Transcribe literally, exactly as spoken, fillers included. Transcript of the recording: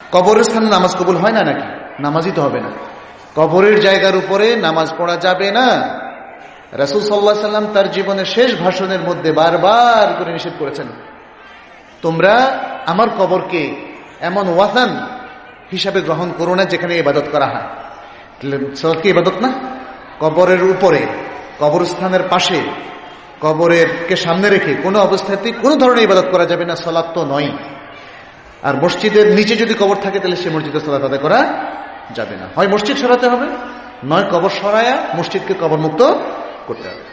কবরের স্থানে নামাজ কবুল হয় না নাকি? নামাজই তো হবে না। কবরের জায়গার উপরে নামাজ পড়া যাবে না। রাসূল সাল্লাল্লাহু আলাইহি সাল্লাম তার জীবনের শেষ ভাষণের মধ্যে বারবার করে নিষেধ করেছেন, তোমরা আমার কবরকে এমন ওয়াথান হিসাবে গ্রহণ করো না যেখানে ইবাদত করা হয়। সালাত কি ইবাদত না? কবরের উপরে, কবরস্থানের পাশে, কবরের কে সামনে রেখে কোনো অবস্থাতেই কোনো ধরনের ইবাদত করা যাবে না, সালাত তো নয়। আর মসজিদের নিচে যদি কবর থাকে তাহলে সে মসজিদে সালাত আদায় করা যাবে না। হয় মসজিদ সরাতে হবে, নয় কবর সরায়া মসজিদকে কবর মুক্ত করতে হবে।